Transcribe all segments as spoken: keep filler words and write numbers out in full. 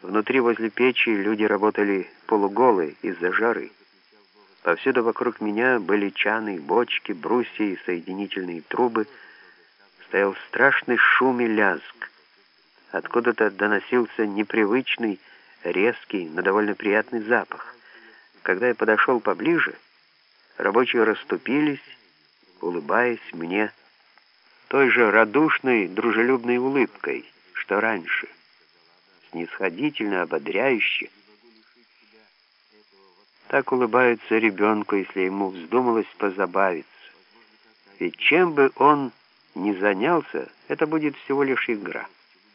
Внутри, возле печи, люди работали полуголые из-за жары. Повсюду вокруг меня были чаны, бочки, брусья и соединительные трубы. Стоял страшный шум и лязг. Откуда-то доносился непривычный, резкий, но довольно приятный запах. Когда я подошел поближе, рабочие расступились, улыбаясь мне той же радушной, дружелюбной улыбкой, что раньше, снисходительно, ободряюще. Так улыбаются ребенку, если ему вздумалось позабавиться. Ведь чем бы он ни занялся, это будет всего лишь игра.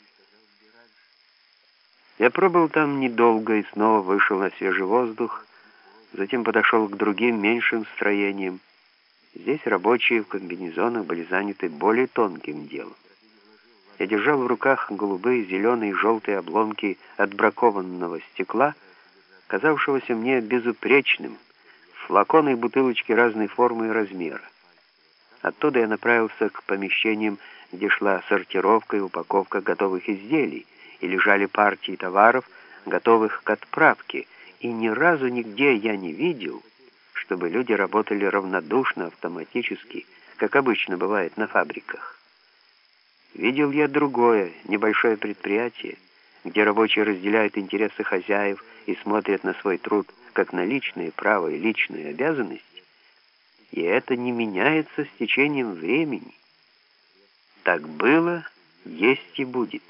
Я пробыл там недолго и снова вышел на свежий воздух, затем подошел к другим меньшим строениям. Здесь рабочие в комбинезонах были заняты более тонким делом. Я держал в руках голубые, зеленые и желтые обломки отбракованного стекла, казавшегося мне безупречным, флаконы и бутылочки разной формы и размера. Оттуда я направился к помещениям, где шла сортировка и упаковка готовых изделий, и лежали партии товаров, готовых к отправке, и ни разу нигде я не видел, чтобы люди работали равнодушно, автоматически, как обычно бывает на фабриках. Видел я другое, небольшое предприятие, где рабочие разделяют интересы хозяев и смотрят на свой труд как на личное право и личную обязанность, и это не меняется с течением времени. Так было, есть и будет.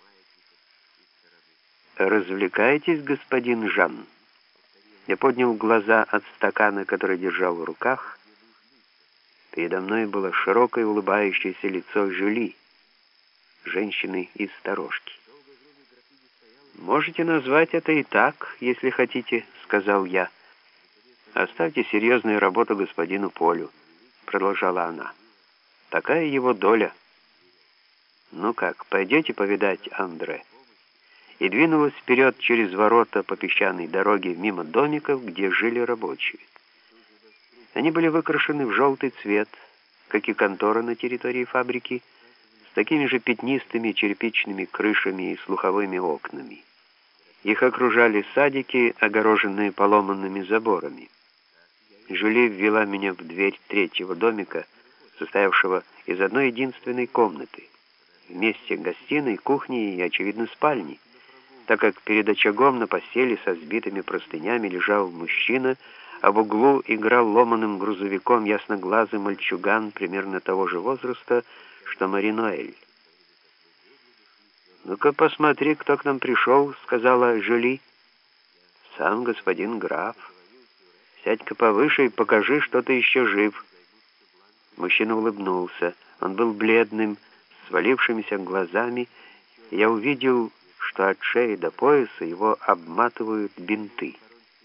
«Развлекаетесь, господин Жан?» Я поднял глаза от стакана, который держал в руках. Передо мной было широкое улыбающееся лицо Жюли, женщины из сторожки. «Можете назвать это и так, если хотите», — сказал я. «Оставьте серьезную работу господину Полю», — продолжала она. «Такая его доля. Ну как, пойдете повидать Андре?» И двинулась вперед через ворота по песчаной дороге мимо домиков, где жили рабочие. Они были выкрашены в желтый цвет, как и контора на территории фабрики, с такими же пятнистыми черепичными крышами и слуховыми окнами. Их окружали садики, огороженные поломанными заборами. Жюли ввела меня в дверь третьего домика, состоявшего из одной единственной комнаты, вместе гостиной, кухни и, очевидно, спальни, так как перед очагом на постели со сбитыми простынями лежал мужчина, а в углу играл ломаным грузовиком ясноглазый мальчуган примерно того же возраста, что Мари-Ноэль. «Ну-ка, посмотри, кто к нам пришел», — сказала Жюли. «Сам господин граф. Сядь-ка повыше и покажи, что ты еще жив». Мужчина улыбнулся. Он был бледным, с свалившимися глазами, и я увидел, что от шеи до пояса его обматывают бинты.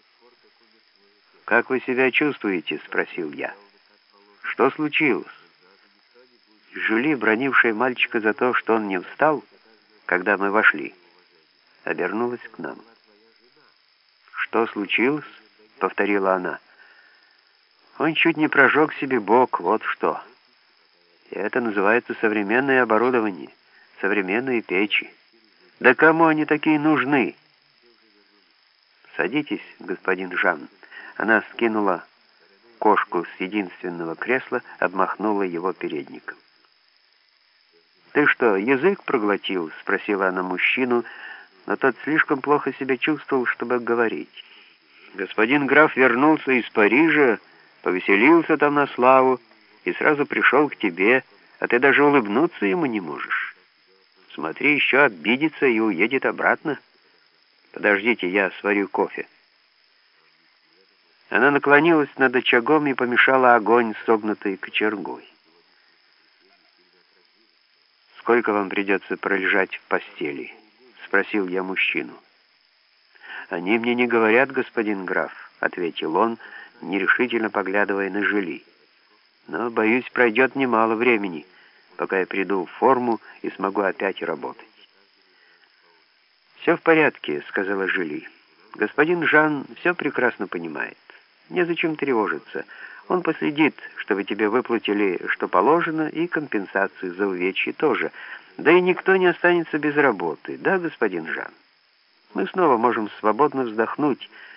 «Как вы себя чувствуете?» — спросил я. «Что случилось?» Жюли, бранившая мальчика за то, что он не встал, когда мы вошли, обернулась к нам. «Что случилось?» — повторила она. «Он чуть не прожег себе бок, вот что. И это называется современное оборудование, современные печи. Да кому они такие нужны?» «Садитесь, господин Жан». Она скинула кошку с единственного кресла, обмахнула его передником. «Ты что, язык проглотил?» — спросила она мужчину, но тот слишком плохо себя чувствовал, чтобы говорить. «Господин граф вернулся из Парижа, повеселился там на славу и сразу пришел к тебе, а ты даже улыбнуться ему не можешь. Смотри, еще обидится и уедет обратно. Подождите, я сварю кофе». Она наклонилась над очагом и помешала огонь согнутой кочергой. «Сколько вам придется пролежать в постели?» — спросил я мужчину. «Они мне не говорят, господин граф», — ответил он, нерешительно поглядывая на Жюли. «Но, боюсь, пройдет немало времени, пока я приду в форму и смогу опять работать». «Все в порядке», — сказала Жюли. «Господин Жан все прекрасно понимает. Незачем тревожиться. Он последит, чтобы тебе выплатили, что положено, и компенсацию за увечье тоже. Да и никто не останется без работы. Да, господин Жан?» Мы снова можем свободно вздохнуть.